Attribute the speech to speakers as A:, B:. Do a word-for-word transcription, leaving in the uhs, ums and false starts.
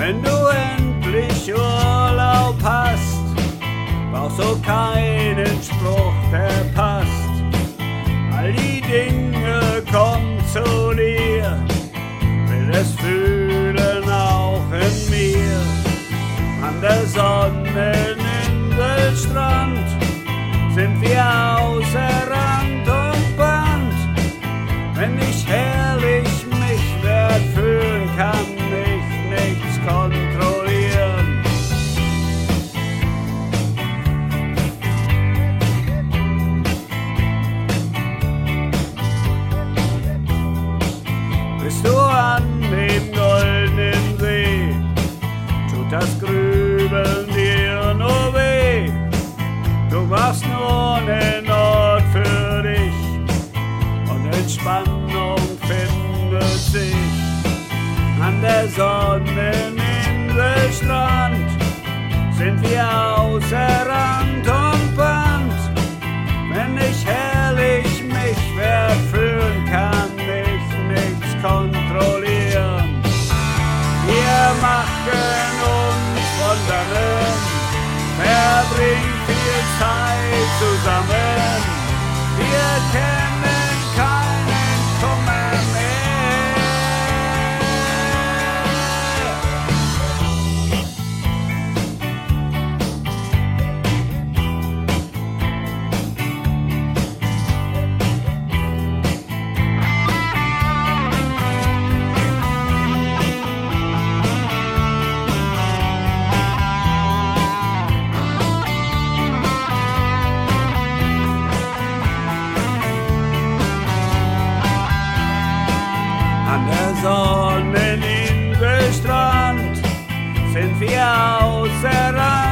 A: Wenn du endlich Urlaub hast, brauchst du keinen Spruch, der passt. All die Dinge kommen zu dir, will es fühlen auch in mir. An der Sonneninsel-Strand sind wir außer Rand und Band. Wenn ich herrlich mich wert fühlen, kann ich nichts kontrollieren. Bist du an dem goldenen See, tut das Grübeln dir nur weh. Du machst nur einen Ort für dich und Entspannung findet sich an der Sonneninsel-Strand. Sind wir außer Rand und Band. Wenn ich herrlich mich wert fühlen, kann ich nichts kontrollieren. Wir machen uns von dannen, verbringen viel Zeit zusammen. Wir kennen keinen Kummer mehr. An der Sonneninsel-Strand sind wir außer Rand.